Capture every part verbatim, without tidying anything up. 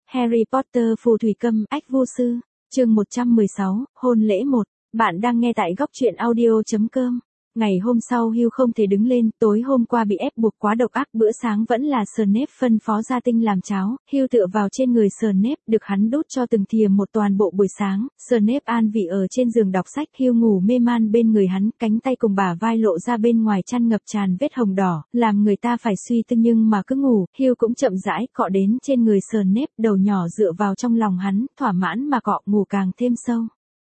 Harry Potter phù thủy câm ách vu sư, chương một trăm mười sáu, hôn lễ một. Bạn đang nghe tại góc truyện audio chấm com. Ngày hôm sau Hugh không thể đứng lên, tối hôm qua bị ép buộc quá độc ác, bữa sáng vẫn là Snape phân phó gia tinh làm cháo, Hugh tựa vào trên người Snape, được hắn đút cho từng thìa một toàn bộ buổi sáng, Snape an vị ở trên giường đọc sách, Hugh ngủ mê man bên người hắn, cánh tay cùng bả vai lộ ra bên ngoài chăn ngập tràn vết hồng đỏ, làm người ta phải suy tư nhưng mà cứ ngủ, Hugh cũng chậm rãi cọ đến trên người Snape, đầu nhỏ dựa vào trong lòng hắn, thỏa mãn mà cọ, ngủ càng thêm sâu.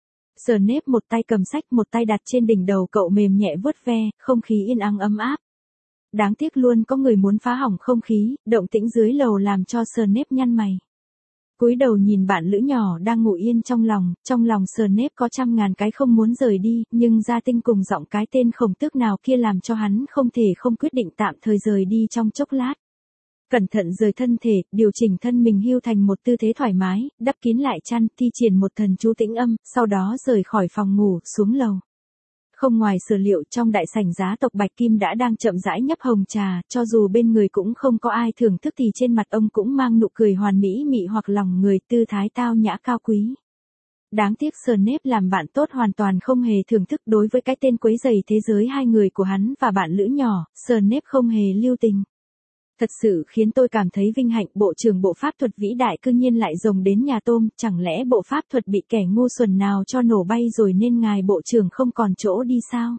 Snape một tay cầm sách, một tay đặt trên đỉnh đầu cậu mềm nhẹ vuốt ve, không khí yên ắng ấm áp. Đáng tiếc luôn có người muốn phá hỏng không khí, động tĩnh dưới lầu làm cho Snape nhăn mày. Cúi đầu nhìn bạn lữ nhỏ đang ngủ yên trong lòng, trong lòng Snape có trăm ngàn cái không muốn rời đi, nhưng gia tinh cùng giọng cái tên khổng tước nào kia làm cho hắn không thể không quyết định tạm thời rời đi trong chốc lát. Cẩn thận rời thân thể, điều chỉnh thân mình hưu thành một tư thế thoải mái, đắp kín lại chăn, thi triển một thần chú tĩnh âm, sau đó rời khỏi phòng ngủ, xuống lầu. Không ngoài sở liệu, trong đại sảnh giá tộc Bạch Kim đã đang chậm rãi nhấp hồng trà, cho dù bên người cũng không có ai thưởng thức thì trên mặt ông cũng mang nụ cười hoàn mỹ mị hoặc lòng người, tư thái tao nhã cao quý. Đáng tiếc Snape làm bạn tốt hoàn toàn không hề thưởng thức đối với cái tên quấy rầy thế giới hai người của hắn và bạn lữ nhỏ, Snape không hề lưu tình. Thật sự khiến tôi cảm thấy vinh hạnh, bộ trưởng bộ pháp thuật vĩ đại cư nhiên lại rồng đến nhà tôm, chẳng lẽ bộ pháp thuật bị kẻ ngu xuẩn nào cho nổ bay rồi nên ngài bộ trưởng không còn chỗ đi sao?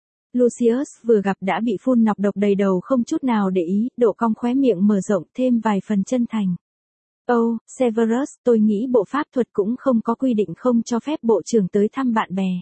Lucius vừa gặp đã bị phun nọc độc đầy đầu không chút nào để ý, độ cong khóe miệng mở rộng thêm vài phần chân thành. Oh, Severus, tôi nghĩ bộ pháp thuật cũng không có quy định không cho phép bộ trưởng tới thăm bạn bè.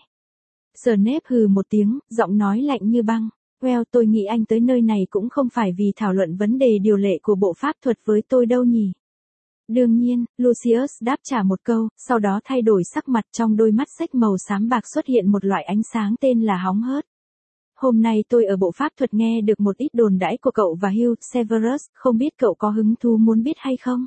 Snape hừ một tiếng, giọng nói lạnh như băng. Well, tôi nghĩ anh tới nơi này cũng không phải vì thảo luận vấn đề điều lệ của bộ pháp thuật với tôi đâu nhỉ. Đương nhiên, Lucius đáp trả một câu, sau đó thay đổi sắc mặt, trong đôi mắt xếch màu xám bạc xuất hiện một loại ánh sáng tên là hóng hớt. Hôm nay tôi ở bộ pháp thuật nghe được một ít đồn đãi của cậu và Hugh, Severus, không biết cậu có hứng thú muốn biết hay không?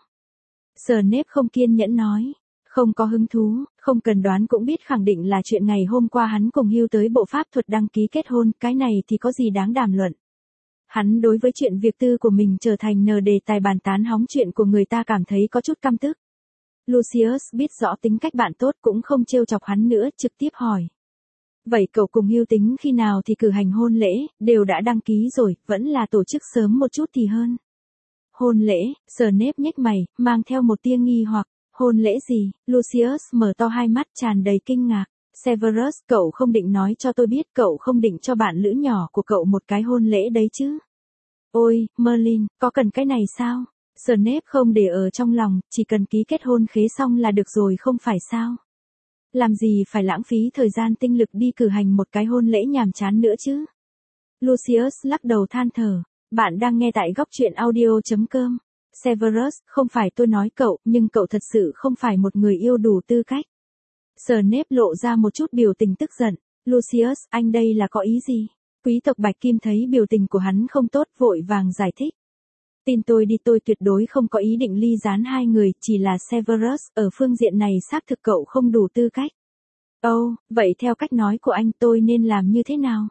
Snape không kiên nhẫn nói. Không có hứng thú, không cần đoán cũng biết khẳng định là chuyện ngày hôm qua hắn cùng Hugh tới bộ pháp thuật đăng ký kết hôn, cái này thì có gì đáng đàm luận. Hắn đối với chuyện việc tư của mình trở thành nờ đề tài bàn tán hóng chuyện của người ta cảm thấy có chút căm tức. Lucius biết rõ tính cách bạn tốt cũng không trêu chọc hắn nữa, trực tiếp hỏi. Vậy cậu cùng Hugh tính khi nào thì cử hành hôn lễ, đều đã đăng ký rồi, vẫn là tổ chức sớm một chút thì hơn. Hôn lễ, Snape nhếch mày, mang theo một tia nghi hoặc. Hôn lễ gì? Lucius mở to hai mắt tràn đầy kinh ngạc. Severus, cậu không định nói cho tôi biết cậu không định cho bạn lữ nhỏ của cậu một cái hôn lễ đấy chứ? Ôi, Merlin, có cần cái này sao? Snape không để ở trong lòng, chỉ cần ký kết hôn khế xong là được rồi không phải sao? Làm gì phải lãng phí thời gian tinh lực đi cử hành một cái hôn lễ nhàm chán nữa chứ? Lucius lắc đầu than thở. Bạn đang nghe tại góc truyện audio chấm com. Severus, không phải tôi nói cậu, nhưng cậu thật sự không phải một người yêu đủ tư cách. Snape lộ ra một chút biểu tình tức giận. Lucius, anh đây là có ý gì? Quý tộc Bạch Kim thấy biểu tình của hắn không tốt, vội vàng giải thích. Tin tôi đi, tôi tuyệt đối không có ý định ly gián hai người, chỉ là Severus, ở phương diện này xác thực cậu không đủ tư cách. Ồ, oh, vậy theo cách nói của anh tôi nên làm như thế nào?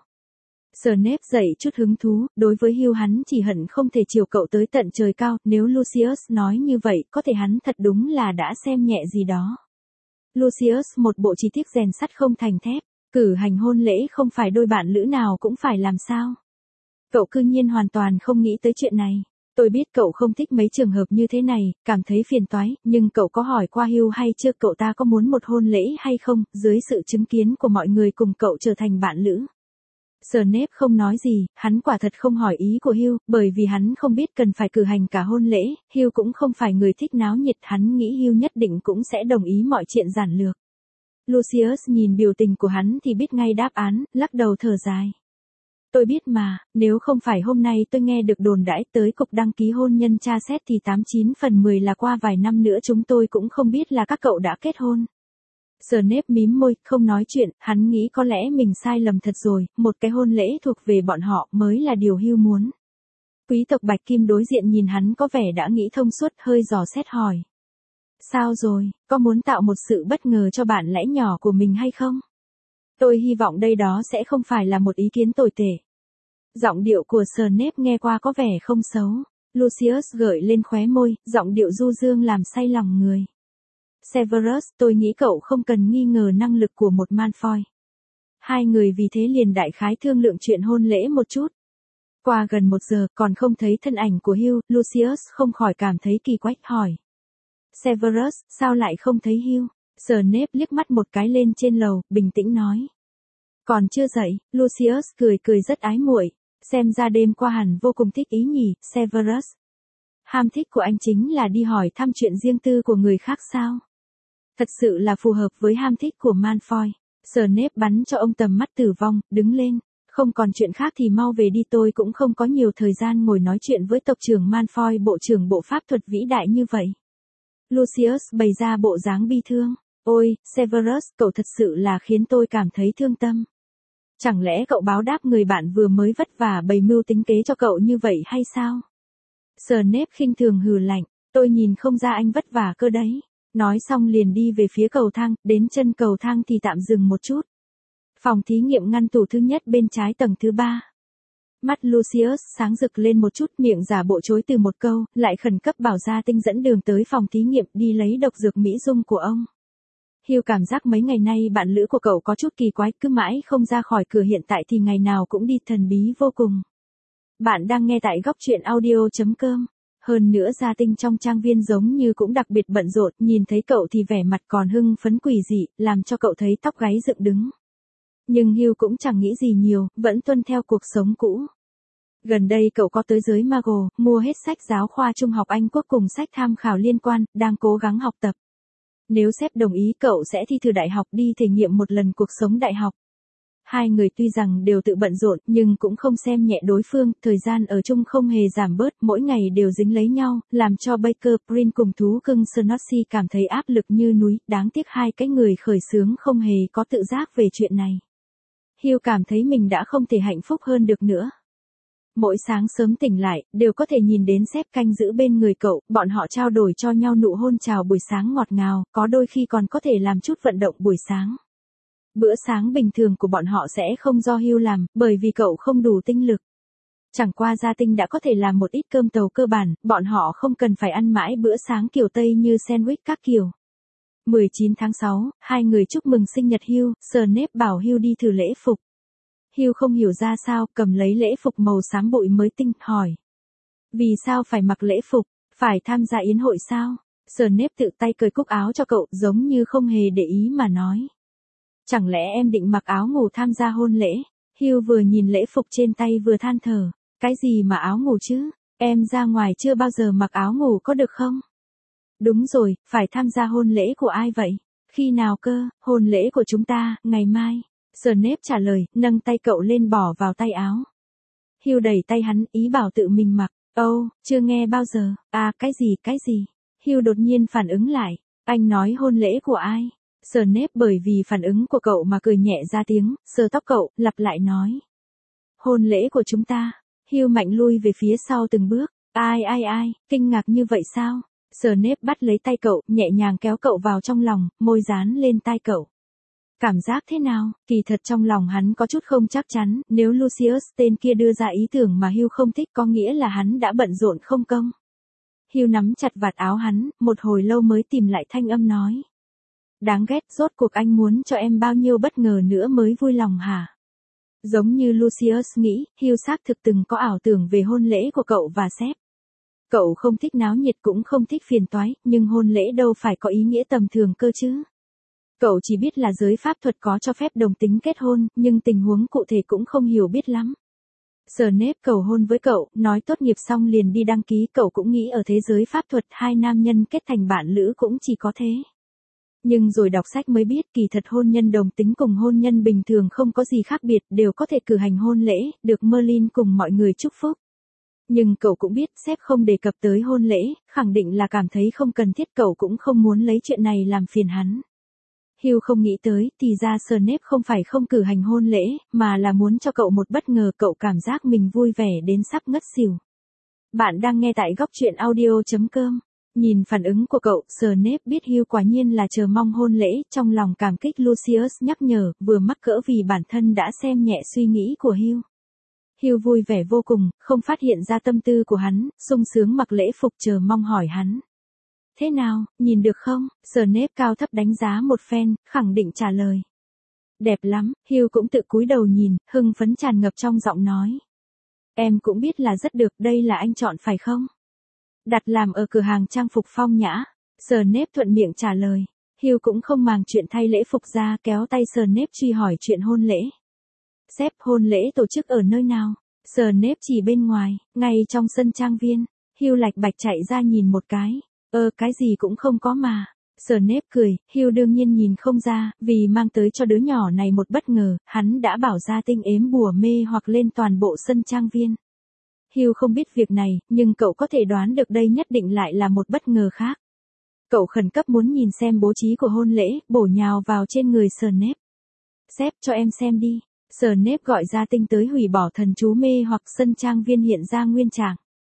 Snape dậy chút hứng thú, đối với Hugh hắn chỉ hận không thể chiều cậu tới tận trời cao, nếu Lucius nói như vậy, có thể hắn thật đúng là đã xem nhẹ gì đó. Lucius một bộ chi tiết rèn sắt không thành thép, cử hành hôn lễ không phải đôi bạn lữ nào cũng phải làm sao. Cậu cư nhiên hoàn toàn không nghĩ tới chuyện này. Tôi biết cậu không thích mấy trường hợp như thế này, cảm thấy phiền toái, nhưng cậu có hỏi qua Hugh hay chưa, cậu ta có muốn một hôn lễ hay không, dưới sự chứng kiến của mọi người cùng cậu trở thành bạn lữ. Snape không nói gì, hắn quả thật không hỏi ý của Hugh, bởi vì hắn không biết cần phải cử hành cả hôn lễ, Hugh cũng không phải người thích náo nhiệt, hắn nghĩ Hugh nhất định cũng sẽ đồng ý mọi chuyện giản lược. Lucius nhìn biểu tình của hắn thì biết ngay đáp án, lắc đầu thở dài. Tôi biết mà, nếu không phải hôm nay tôi nghe được đồn đãi tới cục đăng ký hôn nhân tra xét thì tám chín phần mười là qua vài năm nữa chúng tôi cũng không biết là các cậu đã kết hôn. Snape mím môi, không nói chuyện, hắn nghĩ có lẽ mình sai lầm thật rồi, một cái hôn lễ thuộc về bọn họ mới là điều Hugh muốn. Quý tộc Bạch Kim đối diện nhìn hắn có vẻ đã nghĩ thông suốt, hơi dò xét hỏi. Sao rồi, có muốn tạo một sự bất ngờ cho bạn lẽ nhỏ của mình hay không? Tôi hy vọng đây đó sẽ không phải là một ý kiến tồi tệ. Giọng điệu của Snape nghe qua có vẻ không xấu. Lucius gợi lên khóe môi, giọng điệu du dương làm say lòng người. Severus, tôi nghĩ cậu không cần nghi ngờ năng lực của một Malfoy. Hai người vì thế liền đại khái thương lượng chuyện hôn lễ một chút. Qua gần một giờ còn không thấy thân ảnh của Hugh, Lucius không khỏi cảm thấy kỳ quái, hỏi. Severus, sao lại không thấy Hugh? Snape liếc mắt một cái lên trên lầu, bình tĩnh nói. Còn chưa dậy, Lucius cười cười rất ái muội, xem ra đêm qua hẳn vô cùng thích ý nhỉ, Severus. Ham thích của anh chính là đi hỏi thăm chuyện riêng tư của người khác sao? Thật sự là phù hợp với ham thích của Malfoy. Snape bắn cho ông tầm mắt tử vong, đứng lên. Không còn chuyện khác thì mau về đi, tôi cũng không có nhiều thời gian ngồi nói chuyện với tộc trưởng Malfoy, bộ trưởng bộ pháp thuật vĩ đại như vậy. Lucius bày ra bộ dáng bi thương. Ôi, Severus, cậu thật sự là khiến tôi cảm thấy thương tâm. Chẳng lẽ cậu báo đáp người bạn vừa mới vất vả bày mưu tính kế cho cậu như vậy hay sao? Snape khinh thường hừ lạnh, tôi nhìn không ra anh vất vả cơ đấy. Nói xong liền đi về phía cầu thang, đến chân cầu thang thì tạm dừng một chút. Phòng thí nghiệm ngăn tủ thứ nhất bên trái tầng thứ ba. Mắt Lucius sáng rực lên một chút, miệng giả bộ chối từ một câu, lại khẩn cấp bảo Gia Tinh dẫn đường tới phòng thí nghiệm đi lấy độc dược mỹ dung của ông. Hugh cảm giác mấy ngày nay bạn lữ của cậu có chút kỳ quái, cứ mãi không ra khỏi cửa, hiện tại thì ngày nào cũng đi, thần bí vô cùng. Bạn đang nghe tại góc truyện audio chấm com. Hơn nữa Gia Tinh trong trang viên giống như cũng đặc biệt bận rộn, nhìn thấy cậu thì vẻ mặt còn hưng phấn quỷ dị, làm cho cậu thấy tóc gáy dựng đứng. Nhưng Hugh cũng chẳng nghĩ gì nhiều, vẫn tuân theo cuộc sống cũ. Gần đây cậu có tới giới Mago, mua hết sách giáo khoa trung học Anh Quốc cùng sách tham khảo liên quan, đang cố gắng học tập. Nếu sếp đồng ý cậu sẽ thi thử đại học, đi thể nghiệm một lần cuộc sống đại học. Hai người tuy rằng đều tự bận rộn nhưng cũng không xem nhẹ đối phương, thời gian ở chung không hề giảm bớt, mỗi ngày đều dính lấy nhau, làm cho Baker Prin cùng thú cưng Snotsy cảm thấy áp lực như núi, đáng tiếc hai cái người khởi xướng không hề có tự giác về chuyện này. Hugh cảm thấy mình đã không thể hạnh phúc hơn được nữa. Mỗi sáng sớm tỉnh lại, đều có thể nhìn đến sếp canh giữ bên người cậu, bọn họ trao đổi cho nhau nụ hôn chào buổi sáng ngọt ngào, có đôi khi còn có thể làm chút vận động buổi sáng. Bữa sáng bình thường của bọn họ sẽ không do Hugh làm, bởi vì cậu không đủ tinh lực. Chẳng qua Gia Tinh đã có thể làm một ít cơm tàu cơ bản, bọn họ không cần phải ăn mãi bữa sáng kiểu Tây như sandwich các kiểu. mười chín tháng sáu, hai người chúc mừng sinh nhật Hugh, Snape bảo Hugh đi thử lễ phục. Hugh không hiểu ra sao, cầm lấy lễ phục màu xám bụi mới tinh, hỏi. Vì sao phải mặc lễ phục, phải tham gia yến hội sao? Snape tự tay cởi cúc áo cho cậu, giống như không hề để ý mà nói. Chẳng lẽ em định mặc áo ngủ tham gia hôn lễ? Hugh vừa nhìn lễ phục trên tay vừa than thở. Cái gì mà áo ngủ chứ? Em ra ngoài chưa bao giờ mặc áo ngủ có được không? Đúng rồi, phải tham gia hôn lễ của ai vậy? Khi nào cơ? Hôn lễ của chúng ta, ngày mai. Snape trả lời, nâng tay cậu lên bỏ vào tay áo. Hugh đẩy tay hắn, ý bảo tự mình mặc. Ồ, oh, chưa nghe bao giờ. À, cái gì, cái gì? Hugh đột nhiên phản ứng lại. Anh nói hôn lễ của ai? Snape bởi vì phản ứng của cậu mà cười nhẹ ra tiếng, sờ tóc cậu, lặp lại nói. Hôn lễ của chúng ta. Hugh mạnh lui về phía sau từng bước. Ai ai ai, kinh ngạc như vậy sao? Snape bắt lấy tay cậu, nhẹ nhàng kéo cậu vào trong lòng, môi dán lên tai cậu. Cảm giác thế nào? Kỳ thật trong lòng hắn có chút không chắc chắn, nếu Lucius tên kia đưa ra ý tưởng mà Hugh không thích có nghĩa là hắn đã bận rộn không công. Hugh nắm chặt vạt áo hắn, một hồi lâu mới tìm lại thanh âm nói. Đáng ghét, rốt cuộc anh muốn cho em bao nhiêu bất ngờ nữa mới vui lòng hả? Giống như Lucius nghĩ, Hugh xác thực từng có ảo tưởng về hôn lễ của cậu và sếp. Cậu không thích náo nhiệt cũng không thích phiền toái, nhưng hôn lễ đâu phải có ý nghĩa tầm thường cơ chứ. Cậu chỉ biết là giới pháp thuật có cho phép đồng tính kết hôn, nhưng tình huống cụ thể cũng không hiểu biết lắm. Snape cầu hôn với cậu, nói tốt nghiệp xong liền đi đăng ký, cậu cũng nghĩ ở thế giới pháp thuật hai nam nhân kết thành bạn lữ cũng chỉ có thế. Nhưng rồi đọc sách mới biết kỳ thật hôn nhân đồng tính cùng hôn nhân bình thường không có gì khác biệt, đều có thể cử hành hôn lễ, được Merlin cùng mọi người chúc phúc. Nhưng cậu cũng biết sếp không đề cập tới hôn lễ, khẳng định là cảm thấy không cần thiết, cậu cũng không muốn lấy chuyện này làm phiền hắn. Hugh không nghĩ tới, thì ra Snape không phải không cử hành hôn lễ, mà là muốn cho cậu một bất ngờ, cậu cảm giác mình vui vẻ đến sắp ngất xỉu. Bạn đang nghe tại góc truyện audio chấm com. Nhìn phản ứng của cậu, Snape biết Hugh quả nhiên là chờ mong hôn lễ, trong lòng cảm kích Lucius nhắc nhở, vừa mắc cỡ vì bản thân đã xem nhẹ suy nghĩ của Hugh. Hugh vui vẻ vô cùng, không phát hiện ra tâm tư của hắn, sung sướng mặc lễ phục chờ mong hỏi hắn. Thế nào, nhìn được không? Snape cao thấp đánh giá một phen, khẳng định trả lời. Đẹp lắm, Hugh cũng tự cúi đầu nhìn, hưng phấn tràn ngập trong giọng nói. Em cũng biết là rất được, đây là anh chọn phải không? Đặt làm ở cửa hàng trang phục phong nhã. Snape thuận miệng trả lời. Hugh cũng không màng chuyện thay lễ phục ra, kéo tay Snape truy hỏi chuyện hôn lễ. Sếp, hôn lễ tổ chức ở nơi nào? Snape chỉ bên ngoài, ngay trong sân trang viên. Hugh lạch bạch chạy ra nhìn một cái. Ơ, cái gì cũng không có mà. Snape cười, Hugh đương nhiên nhìn không ra, vì mang tới cho đứa nhỏ này một bất ngờ, hắn đã bảo ra tinh ếm bùa mê hoặc lên toàn bộ sân trang viên. Hugh không biết việc này, nhưng cậu có thể đoán được đây nhất định lại là một bất ngờ khác. Cậu khẩn cấp muốn nhìn xem bố trí của hôn lễ, bổ nhào vào trên người Snape. Sếp, cho em xem đi. Snape gọi ra tinh tới hủy bỏ thần chú mê hoặc sân trang viên hiện ra nguyên trạng.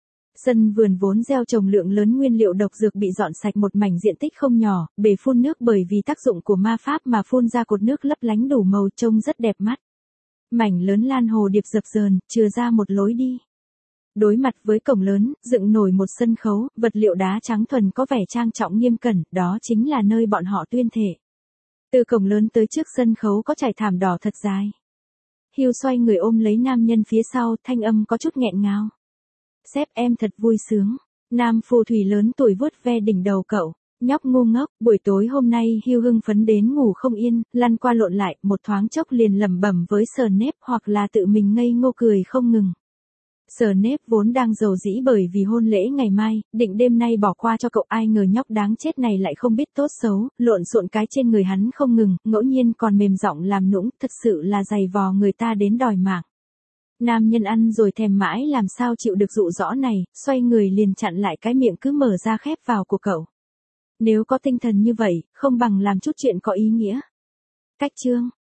Sân vườn vốn gieo trồng lượng lớn nguyên liệu độc dược bị dọn sạch một mảnh diện tích không nhỏ, bể phun nước bởi vì tác dụng của ma pháp mà phun ra cột nước lấp lánh đủ màu trông rất đẹp mắt. Mảnh lớn lan hồ điệp dập dờn, chừa ra một lối đi. Đối mặt với cổng lớn, dựng nổi một sân khấu, vật liệu đá trắng thuần có vẻ trang trọng nghiêm cẩn, đó chính là nơi bọn họ tuyên thệ. Từ cổng lớn tới trước sân khấu có trải thảm đỏ thật dài. Hugh xoay người ôm lấy nam nhân phía sau, thanh âm có chút nghẹn ngào. Sếp, em thật vui sướng. Nam phù thủy lớn tuổi vuốt ve đỉnh đầu cậu. Nhóc ngu ngốc, buổi tối hôm nay Hugh hưng phấn đến ngủ không yên, lăn qua lộn lại, một thoáng chốc liền lẩm bẩm với Snape hoặc là tự mình ngây ngô cười không ngừng. Snape vốn đang giàu dĩ bởi vì hôn lễ ngày mai, định đêm nay bỏ qua cho cậu, ai ngờ nhóc đáng chết này lại không biết tốt xấu, lộn xộn cái trên người hắn không ngừng, ngẫu nhiên còn mềm giọng làm nũng, thật sự là giày vò người ta đến đòi mạng. Nam nhân ăn rồi thèm mãi làm sao chịu được dụ dỗ này, xoay người liền chặn lại cái miệng cứ mở ra khép vào của cậu. Nếu có tinh thần như vậy, không bằng làm chút chuyện có ý nghĩa. Cách chương